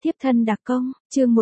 Tiếp thân đặc công, chương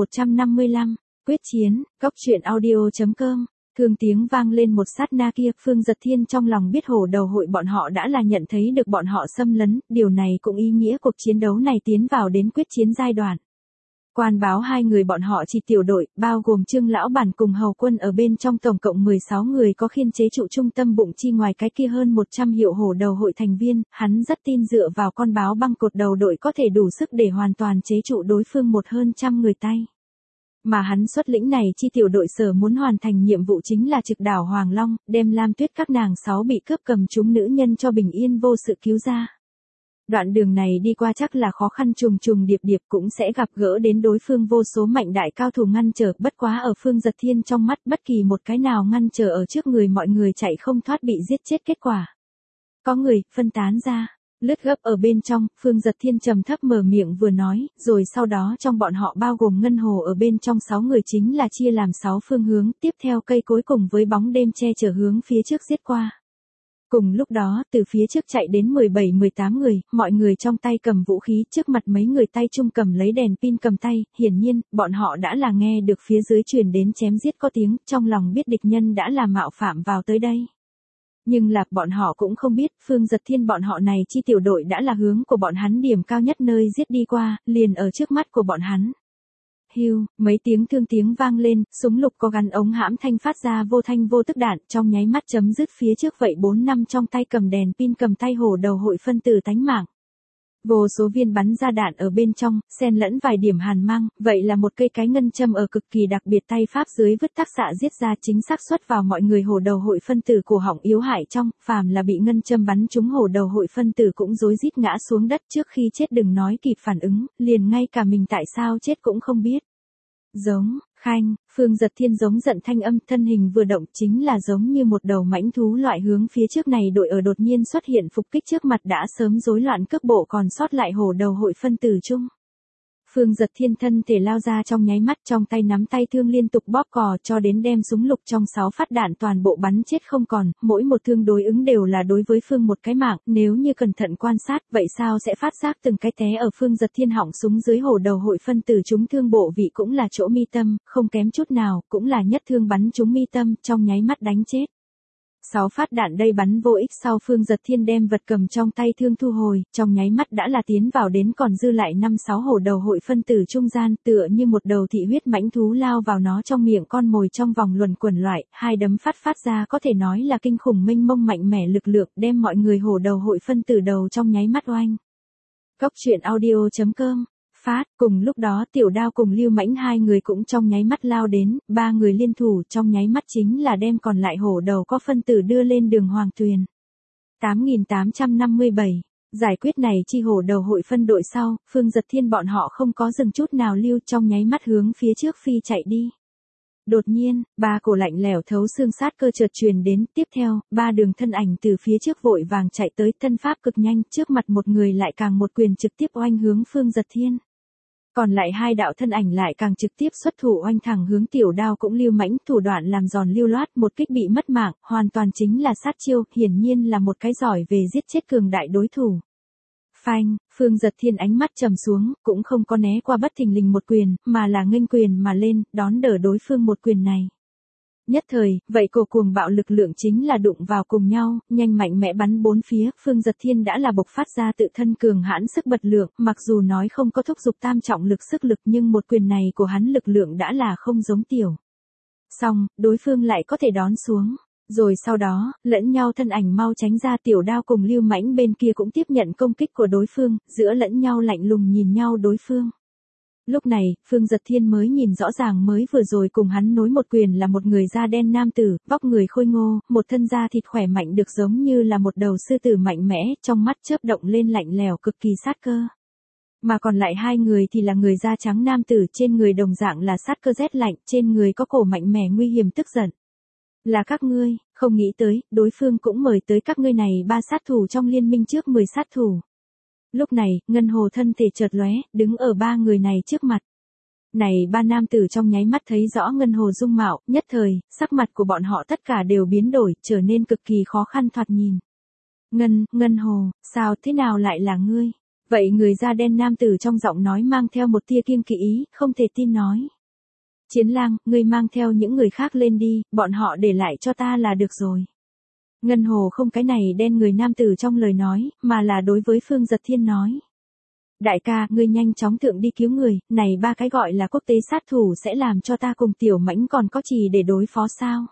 1155, quyết chiến, góc truyện audio.com. Thương tiếng vang lên một sát na kia, Phương Dật Thiên trong lòng biết hổ đầu hội bọn họ đã là nhận thấy được bọn họ xâm lấn, điều này cũng ý nghĩa cuộc chiến đấu này tiến vào đến quyết chiến giai đoạn. Quan báo hai người bọn họ chỉ tiểu đội, bao gồm Trương Lão Bản cùng Hầu Quân ở bên trong tổng cộng 16 người có khiên chế trụ trung tâm bụng chi ngoài cái kia hơn 100 hiệu hổ đầu hội thành viên, hắn rất tin dựa vào con báo băng cột đầu đội có thể đủ sức để hoàn toàn chế trụ đối phương một hơn trăm người tay. Mà hắn xuất lĩnh này chi tiểu đội sở muốn hoàn thành nhiệm vụ chính là trực đảo Hoàng Long, đem Lam Tuyết các nàng 6 bị cướp cầm chúng nữ nhân cho bình yên vô sự cứu ra. Đoạn đường này đi qua chắc là khó khăn trùng trùng điệp điệp, cũng sẽ gặp gỡ đến đối phương vô số mạnh đại cao thủ ngăn trở, bất quá ở Phương Dật Thiên trong mắt bất kỳ một cái nào ngăn trở ở trước người mọi người chạy không thoát bị giết chết kết quả. Có người phân tán ra, lướt gấp ở bên trong, Phương Dật Thiên trầm thấp mở miệng vừa nói, rồi sau đó trong bọn họ bao gồm Ngân Hồ ở bên trong 6 người chính là chia làm 6 phương hướng, tiếp theo cây cối cùng với bóng đêm che chở hướng phía trước giết qua. Cùng lúc đó, từ phía trước chạy đến 17-18 người, mọi người trong tay cầm vũ khí, trước mặt mấy người tay chung cầm lấy đèn pin cầm tay, hiển nhiên, bọn họ đã là nghe được phía dưới truyền đến chém giết có tiếng, trong lòng biết địch nhân đã là mạo phạm vào tới đây. Nhưng là, bọn họ cũng không biết, Phương Dật Thiên bọn họ này chi tiểu đội đã là hướng của bọn hắn điểm cao nhất nơi giết đi qua, liền ở trước mắt của bọn hắn. Hưu, mấy tiếng thương tiếng vang lên, súng lục có gắn ống hãm thanh phát ra vô thanh vô tức đạn, trong nháy mắt chấm dứt phía trước vậy 4 năm trong tay cầm đèn pin cầm tay hổ đầu hội phân tử tánh mạng. Vô số viên bắn ra đạn ở bên trong, xen lẫn vài điểm hàn mang, vậy là một cây cái ngân châm ở cực kỳ đặc biệt tay pháp dưới vứt tác xạ giết ra chính xác xuất vào mọi người hổ đầu hội phân tử cổ họng yếu hại trong, phàm là bị ngân châm bắn trúng hổ đầu hội phân tử cũng rối rít ngã xuống đất trước khi chết đừng nói kịp phản ứng, liền ngay cả mình tại sao chết cũng không biết. Giống, khanh, Phương Dật Thiên giống giận thanh âm, thân hình vừa động chính là giống như một đầu mãnh thú loại hướng phía trước này đội ở đột nhiên xuất hiện phục kích trước mặt đã sớm rối loạn cước bộ còn sót lại hổ đầu hội phân tử chung. Phương Dật Thiên thân thể lao ra trong nháy mắt, trong tay nắm tay thương liên tục bóp cò cho đến đem súng lục trong 6 phát đạn toàn bộ bắn chết không còn, mỗi một thương đối ứng đều là đối với Phương một cái mạng, nếu như cẩn thận quan sát, vậy sao sẽ phát giác từng cái té ở Phương Dật Thiên họng súng dưới hổ đầu hội phân tử trúng thương bộ vị cũng là chỗ mi tâm, không kém chút nào, cũng là nhất thương bắn trúng mi tâm, trong nháy mắt đánh chết. 6 phát đạn đây bắn vô ích sau Phương Dật Thiên đem vật cầm trong tay thương thu hồi, trong nháy mắt đã là tiến vào đến còn dư lại 5-6 hổ đầu hội phân tử trung gian, tựa như một đầu thị huyết mãnh thú lao vào nó trong miệng con mồi trong vòng luẩn quẩn loại, hai đấm phát ra có thể nói là kinh khủng mênh mông mạnh mẽ lực lượng đem mọi người hổ đầu hội phân tử đầu trong nháy mắt oanh. Góc truyện audio.com phát, cùng lúc đó Tiểu Đao cùng Lưu Mãnh hai người cũng trong nháy mắt lao đến, ba người liên thủ trong nháy mắt chính là đem còn lại hổ đầu có phân tử đưa lên đường Hoàng Tuyền. 8857, giải quyết này chi hổ đầu hội phân đội sau, Phương Dật Thiên bọn họ không có dừng chút nào lưu trong nháy mắt hướng phía trước phi chạy đi. Đột nhiên, ba cổ lạnh lẽo thấu xương sát cơ chợt truyền đến, tiếp theo, ba đường thân ảnh từ phía trước vội vàng chạy tới, thân pháp cực nhanh, trước mặt một người lại càng một quyền trực tiếp oanh hướng Phương Dật Thiên. Còn lại hai đạo thân ảnh lại càng trực tiếp xuất thủ oanh thẳng hướng Tiểu Đao cũng Lưu Mãnh, thủ đoạn làm giòn lưu loát, một kích bị mất mạng, hoàn toàn chính là sát chiêu, hiển nhiên là một cái giỏi về giết chết cường đại đối thủ. Phanh, Phương Dật Thiên ánh mắt trầm xuống, cũng không có né qua bất thình lình một quyền, mà là nghênh quyền mà lên, đón đỡ đối phương một quyền này. Nhất thời, vậy cổ cuồng bạo lực lượng chính là đụng vào cùng nhau, nhanh mạnh mẽ bắn bốn phía, Phương Dật Thiên đã là bộc phát ra tự thân cường hãn sức bật lượng, mặc dù nói không có thúc giục tam trọng lực sức lực nhưng một quyền này của hắn lực lượng đã là không giống tiểu. Xong, đối phương lại có thể đón xuống. Rồi sau đó, lẫn nhau thân ảnh mau tránh ra, Tiểu Đao cùng Lưu Mãnh bên kia cũng tiếp nhận công kích của đối phương, giữa lẫn nhau lạnh lùng nhìn nhau đối phương. Lúc này, Phương Dật Thiên mới nhìn rõ ràng mới vừa rồi cùng hắn nối một quyền là một người da đen nam tử, vóc người khôi ngô, một thân da thịt khỏe mạnh được giống như là một đầu sư tử mạnh mẽ, trong mắt chớp động lên lạnh lẽo cực kỳ sát cơ. Mà còn lại hai người thì là người da trắng nam tử, trên người đồng dạng là sát cơ rét lạnh, trên người có cổ mạnh mẽ nguy hiểm tức giận. Là các ngươi, không nghĩ tới, đối phương cũng mời tới các ngươi này ba sát thủ trong liên minh trước 10 sát thủ. Lúc này, Ngân Hồ thân thể chợt lóe, đứng ở ba người này trước mặt. Này ba nam tử trong nháy mắt thấy rõ Ngân Hồ dung mạo, nhất thời, sắc mặt của bọn họ tất cả đều biến đổi, trở nên cực kỳ khó khăn thoạt nhìn. Ngân Hồ, sao thế nào lại là ngươi? Vậy người da đen nam tử trong giọng nói mang theo một tia kiêng kỵ ý, không thể tin nói. Chiến lang, ngươi mang theo những người khác lên đi, bọn họ để lại cho ta là được rồi. Ngân Hồ không cái này đen người nam tử trong lời nói, mà là đối với Phương Giật Thiên nói. Đại ca, ngươi nhanh chóng thượng đi cứu người, này ba cái gọi là quốc tế sát thủ sẽ làm cho ta cùng tiểu mãnh còn có chỉ để đối phó sao.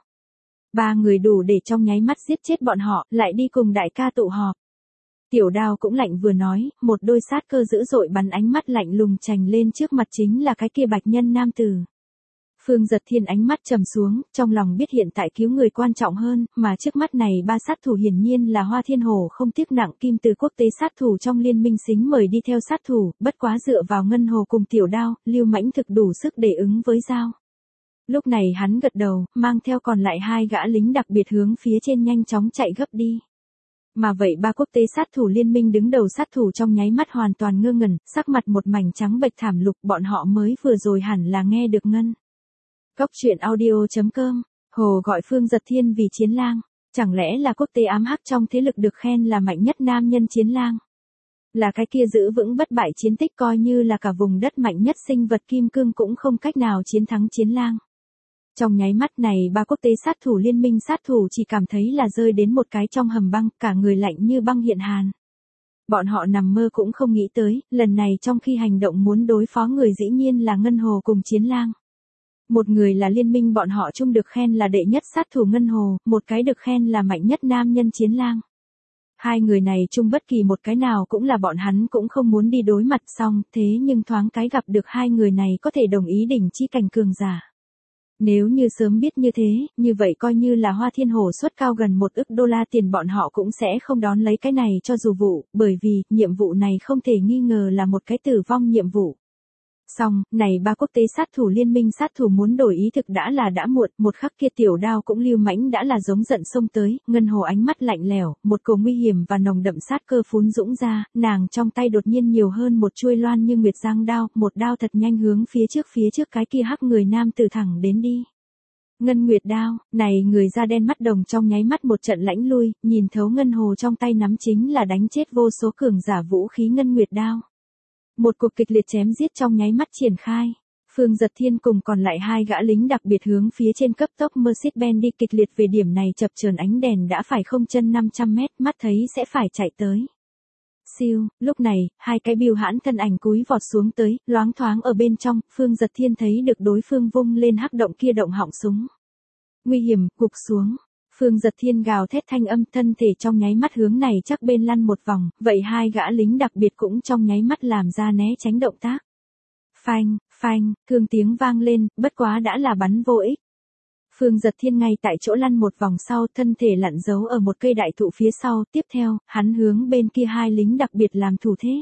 Ba người đủ để trong nháy mắt giết chết bọn họ, lại đi cùng đại ca tụ họp. Tiểu Đao cũng lạnh vừa nói, một đôi sát cơ dữ dội bắn ánh mắt lạnh lùng chành lên trước mặt chính là cái kia bạch nhân nam tử. Phương Giật Thiên ánh mắt trầm xuống, trong lòng biết hiện tại cứu người quan trọng hơn, mà trước mắt này ba sát thủ hiển nhiên là Hoa Thiên Hổ không tiếc nặng kim từ quốc tế sát thủ trong liên minh xính mời đi theo sát thủ, bất quá dựa vào Ngân Hồ cùng Tiểu Đao, Lưu Mãnh thực đủ sức để ứng với giao. Lúc này hắn gật đầu, mang theo còn lại hai gã lính đặc biệt hướng phía trên nhanh chóng chạy gấp đi. Mà vậy ba quốc tế sát thủ liên minh đứng đầu sát thủ trong nháy mắt hoàn toàn ngơ ngẩn, sắc mặt một mảnh trắng bệch thảm lục, bọn họ mới vừa rồi hẳn là nghe được ngân. Cóc truyện audio.com, Hồ gọi Phương Giật Thiên vì chiến lang, chẳng lẽ là quốc tế ám hắc trong thế lực được khen là mạnh nhất nam nhân chiến lang. Là cái kia giữ vững bất bại chiến tích coi như là cả vùng đất mạnh nhất sinh vật kim cương cũng không cách nào chiến thắng chiến lang. Trong nháy mắt này ba quốc tế sát thủ liên minh sát thủ chỉ cảm thấy là rơi đến một cái trong hầm băng, cả người lạnh như băng hiện hàn. Bọn họ nằm mơ cũng không nghĩ tới, lần này trong khi hành động muốn đối phó người dĩ nhiên là Ngân Hồ cùng chiến lang. Một người là liên minh bọn họ chung được khen là đệ nhất sát thủ Ngân Hồ, một cái được khen là mạnh nhất nam nhân chiến lang. Hai người này chung bất kỳ một cái nào cũng là bọn hắn cũng không muốn đi đối mặt xong, thế nhưng thoáng cái gặp được hai người này có thể đồng ý đỉnh chi cảnh cường giả. Nếu như sớm biết như thế, như vậy coi như là Hoa Thiên Hổ xuất cao gần $1 ức tiền bọn họ cũng sẽ không đón lấy cái này cho dù vụ, bởi vì, nhiệm vụ này không thể nghi ngờ là một cái tử vong nhiệm vụ. Xong, này ba quốc tế sát thủ liên minh sát thủ muốn đổi ý thực đã muộn, một khắc kia Tiểu Đao cũng Lưu Mãnh đã là giống giận xông tới, Ngân Hồ ánh mắt lạnh lẽo, một cổ nguy hiểm và nồng đậm sát cơ phún dũng ra, nàng trong tay đột nhiên nhiều hơn một chuôi loan như nguyệt giang đao, một đao thật nhanh hướng phía trước cái kia hắc người nam tử thẳng đến đi. Ngân Nguyệt đao, này người da đen mắt đồng trong nháy mắt một trận lãnh lui, nhìn thấu Ngân Hồ trong tay nắm chính là đánh chết vô số cường giả vũ khí Ngân Nguyệt đao. Một cuộc kịch liệt chém giết trong nháy mắt triển khai. Phương Giật Thiên cùng còn lại hai gã lính đặc biệt hướng phía trên cấp tốc Mercedes-Benz đi kịch liệt về điểm này chập chờn ánh đèn đã phải không chân 500 mét, mắt thấy sẽ phải chạy tới. Siêu, lúc này, hai cái bưu hãn thân ảnh cúi vọt xuống tới, loáng thoáng ở bên trong, Phương Giật Thiên thấy được đối phương vung lên hắc động kia động họng súng. Nguy hiểm, gục xuống. Phương Giật Thiên gào thét thanh âm thân thể trong nháy mắt hướng này chắc bên lăn một vòng, vậy hai gã lính đặc biệt cũng trong nháy mắt làm ra né tránh động tác. Phanh, phanh, cương tiếng vang lên, bất quá đã là bắn vô ích. Phương Giật Thiên ngay tại chỗ lăn một vòng sau thân thể lặn giấu ở một cây đại thụ phía sau, tiếp theo, hắn hướng bên kia hai lính đặc biệt làm thủ thế.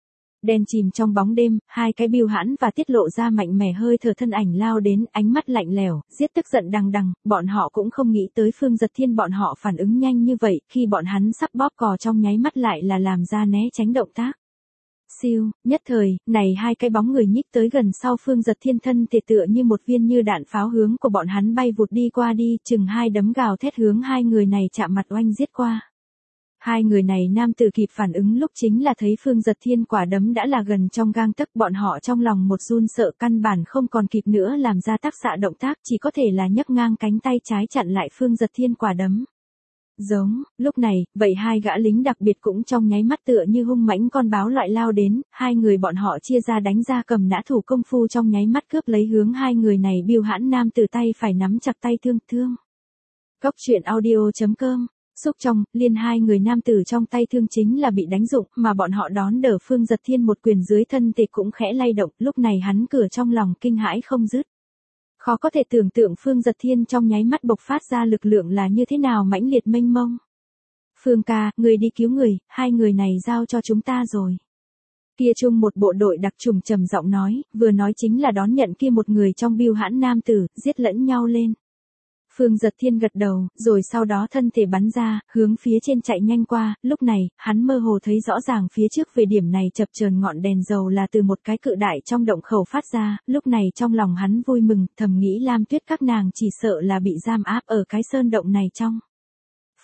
Đen chìm trong bóng đêm, hai cái bưu hãn và tiết lộ ra mạnh mẽ hơi thở thân ảnh lao đến, ánh mắt lạnh lẽo, giết tức giận đằng đằng, bọn họ cũng không nghĩ tới Phương Giật Thiên bọn họ phản ứng nhanh như vậy, khi bọn hắn sắp bóp cò trong nháy mắt lại là làm ra né tránh động tác. Siêu, nhất thời, này hai cái bóng người nhích tới gần sau Phương Giật Thiên thân thể tựa như một viên như đạn pháo hướng của bọn hắn bay vụt đi qua đi, chừng hai đấm gào thét hướng hai người này chạm mặt oanh giết qua. Hai người này nam tử kịp phản ứng lúc chính là thấy Phương Giật Thiên quả đấm đã là gần trong gang tấc, bọn họ trong lòng một run sợ căn bản không còn kịp nữa làm ra tác xạ động tác, chỉ có thể là nhấc ngang cánh tay trái chặn lại Phương Giật Thiên quả đấm. Giống, lúc này, vậy hai gã lính đặc biệt cũng trong nháy mắt tựa như hung mãnh con báo loại lao đến, hai người bọn họ chia ra đánh ra cầm nã thủ công phu trong nháy mắt cướp lấy hướng hai người này bưu hãn nam từ tay phải nắm chặt tay thương. Cóc truyện audio.com, xúc trong, liên hai người nam tử trong tay thương chính là bị đánh dụng, mà bọn họ đón đỡ Phương Giật Thiên một quyền dưới thân thể cũng khẽ lay động, lúc này hắn cửa trong lòng kinh hãi không dứt. Khó có thể tưởng tượng Phương Giật Thiên trong nháy mắt bộc phát ra lực lượng là như thế nào mãnh liệt mênh mông. Phương ca, người đi cứu người, hai người này giao cho chúng ta rồi. Kia chung một bộ đội đặc trùng trầm giọng nói, vừa nói chính là đón nhận kia một người trong bưu hãn nam tử, giết lẫn nhau lên. Phương Giật Thiên gật đầu, rồi sau đó thân thể bắn ra, hướng phía trên chạy nhanh qua, lúc này, hắn mơ hồ thấy rõ ràng phía trước về điểm này chập chờn ngọn đèn dầu là từ một cái cự đại trong động khẩu phát ra, lúc này trong lòng hắn vui mừng, thầm nghĩ Lam Tuyết các nàng chỉ sợ là bị giam áp ở cái sơn động này trong.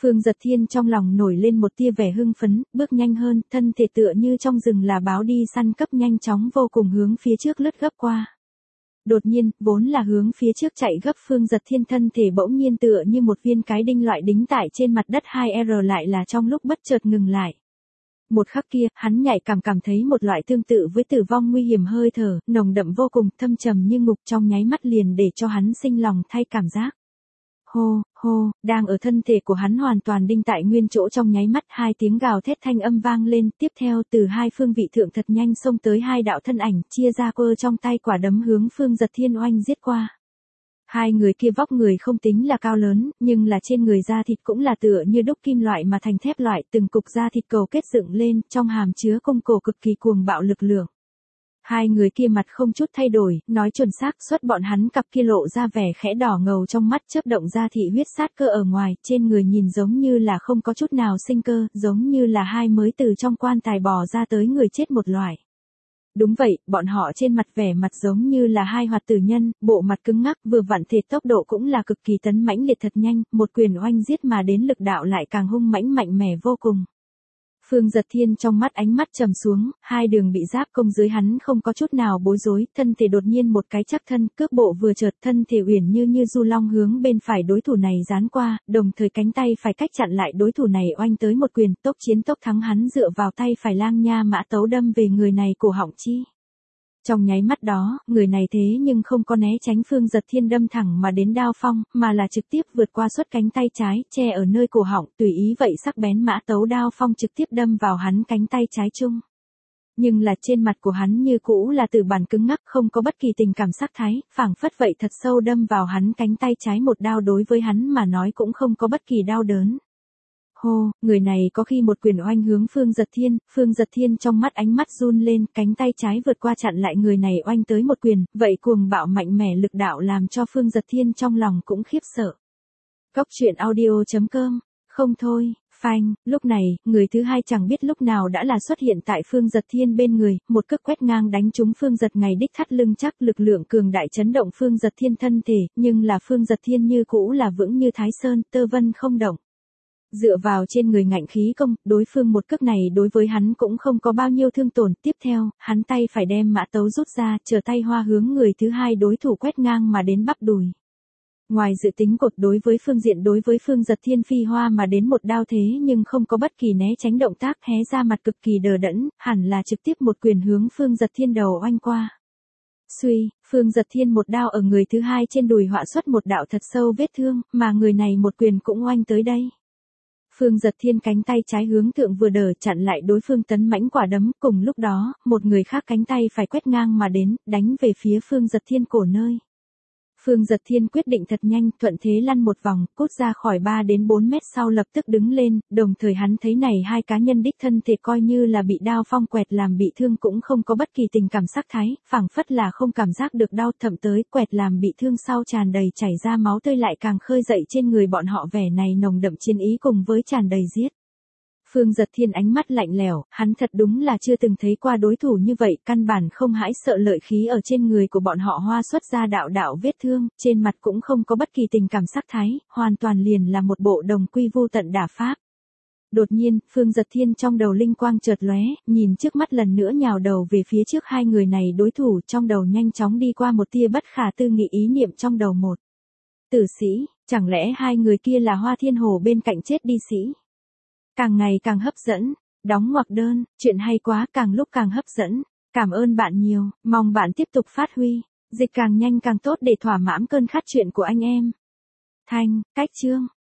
Phương Giật Thiên trong lòng nổi lên một tia vẻ hưng phấn, bước nhanh hơn, thân thể tựa như trong rừng là báo đi săn cấp nhanh chóng vô cùng hướng phía trước lướt gấp qua. Đột nhiên, vốn là hướng phía trước chạy gấp Phương Giật Thiên thân thể bỗng nhiên tựa như một viên cái đinh loại đính tại trên mặt đất 2R lại là trong lúc bất chợt ngừng lại. Một khắc kia, hắn nhạy cảm thấy một loại tương tự với tử vong nguy hiểm hơi thở, nồng đậm vô cùng, thâm trầm như ngục trong nháy mắt liền để cho hắn sinh lòng thay cảm giác. Hô, hô, đang ở thân thể của hắn hoàn toàn đinh tại nguyên chỗ trong nháy mắt, hai tiếng gào thét thanh âm vang lên, tiếp theo từ hai phương vị thượng thật nhanh xông tới hai đạo thân ảnh, chia ra cơ trong tay quả đấm hướng Phương Giật Thiên oanh giết qua. Hai người kia vóc người không tính là cao lớn, nhưng là trên người da thịt cũng là tựa như đúc kim loại mà thành thép loại, từng cục da thịt cầu kết dựng lên, trong hàm chứa cung cổ cực kỳ cuồng bạo lực lượng. Hai người kia mặt không chút thay đổi, nói chuẩn xác xuất bọn hắn cặp kia lộ ra vẻ khẽ đỏ ngầu trong mắt chớp động ra thị huyết sát cơ ở ngoài, trên người nhìn giống như là không có chút nào sinh cơ, giống như là hai mới từ trong quan tài bò ra tới người chết một loại. Đúng vậy, bọn họ trên mặt vẻ mặt giống như là hai hoạt tử nhân, bộ mặt cứng ngắc vừa vặn thể tốc độ cũng là cực kỳ tấn mãnh liệt thật nhanh, một quyền oanh giết mà đến lực đạo lại càng hung mãnh mạnh mẽ vô cùng. Phương Giật Thiên trong mắt ánh mắt trầm xuống, hai đường bị giáp công dưới hắn không có chút nào bối rối, thân thể đột nhiên một cái chắc thân, cước bộ vừa chợt thân thể uyển như du long hướng bên phải đối thủ này giáng qua, đồng thời cánh tay phải cách chặn lại đối thủ này oanh tới một quyền, tốc chiến tốc thắng hắn dựa vào tay phải lang nha mã tấu đâm về người này cổ họng chi. Trong nháy mắt đó, người này thế nhưng không có né tránh Phương Giật Thiên đâm thẳng mà đến đao phong, mà là trực tiếp vượt qua xuất cánh tay trái, che ở nơi cổ họng, tùy ý vậy sắc bén mã tấu đao phong trực tiếp đâm vào hắn cánh tay trái chung. Nhưng là trên mặt của hắn như cũ là từ bản cứng ngắc không có bất kỳ tình cảm sắc thái, phảng phất vậy thật sâu đâm vào hắn cánh tay trái một đao đối với hắn mà nói cũng không có bất kỳ đau đớn. Hô, người này có khi một quyền oanh hướng Phương Giật Thiên trong mắt ánh mắt run lên, cánh tay trái vượt qua chặn lại người này oanh tới một quyền, vậy cuồng bạo mạnh mẽ lực đạo làm cho Phương Giật Thiên trong lòng cũng khiếp sợ. Cốc truyện audio.com, không thôi, phanh, lúc này, người thứ hai chẳng biết lúc nào đã là xuất hiện tại Phương Giật Thiên bên người, một cước quét ngang đánh trúng Phương Giật ngày đích thắt lưng chắc lực lượng cường đại chấn động Phương Giật Thiên thân thể, nhưng là Phương Giật Thiên như cũ là vững như Thái Sơn, tơ vân không động. Dựa vào trên người ngạnh khí công, đối phương một cước này đối với hắn cũng không có bao nhiêu thương tổn. Tiếp theo, hắn tay phải đem mã tấu rút ra, trở tay hoa hướng người thứ hai đối thủ quét ngang mà đến bắp đùi. Ngoài dự tính cột đối với Phương Giật Thiên phi hoa mà đến một đao thế nhưng không có bất kỳ né tránh động tác, hé ra mặt cực kỳ đờ đẫn, hẳn là trực tiếp một quyền hướng Phương Giật Thiên đầu oanh qua. Suy, Phương Giật Thiên một đao ở người thứ hai trên đùi họa xuất một đạo thật sâu vết thương, mà người này một quyền cũng oanh tới đây. Phương Giật Thiên cánh tay trái hướng thượng vừa đỡ chặn lại đối phương tấn mãnh quả đấm, cùng lúc đó, một người khác cánh tay phải quét ngang mà đến, đánh về phía Phương Giật Thiên cổ nơi. Phương Giật Thiên quyết định thật nhanh, thuận thế lăn một vòng, cút ra khỏi 3 đến 4 mét sau lập tức đứng lên, đồng thời hắn thấy này hai cá nhân đích thân thể coi như là bị đao phong quẹt làm bị thương cũng không có bất kỳ tình cảm sắc thái, phảng phất là không cảm giác được đau, thậm tới quẹt làm bị thương sau tràn đầy chảy ra máu tươi lại càng khơi dậy trên người bọn họ vẻ này nồng đậm chiến ý cùng với tràn đầy giết. Phương Giật Thiên ánh mắt lạnh lẽo, hắn thật đúng là chưa từng thấy qua đối thủ như vậy, căn bản không hãi sợ lợi khí ở trên người của bọn họ hoa xuất ra đạo vết thương, trên mặt cũng không có bất kỳ tình cảm sắc thái, hoàn toàn liền là một bộ đồng quy vu tận đả pháp. Đột nhiên, Phương Giật Thiên trong đầu linh quang chợt lóe, nhìn trước mắt lần nữa nhào đầu về phía trước hai người này đối thủ, trong đầu nhanh chóng đi qua một tia bất khả tư nghị ý niệm trong đầu một. Tử sĩ, chẳng lẽ hai người kia là Hoa Thiên Hồ bên cạnh chết đi sĩ? Càng ngày càng hấp dẫn, đóng ngoặc đơn, chuyện hay quá càng lúc càng hấp dẫn, cảm ơn bạn nhiều, mong bạn tiếp tục phát huy, dịch càng nhanh càng tốt để thỏa mãn cơn khát chuyện của anh em. Thanh, cách chương.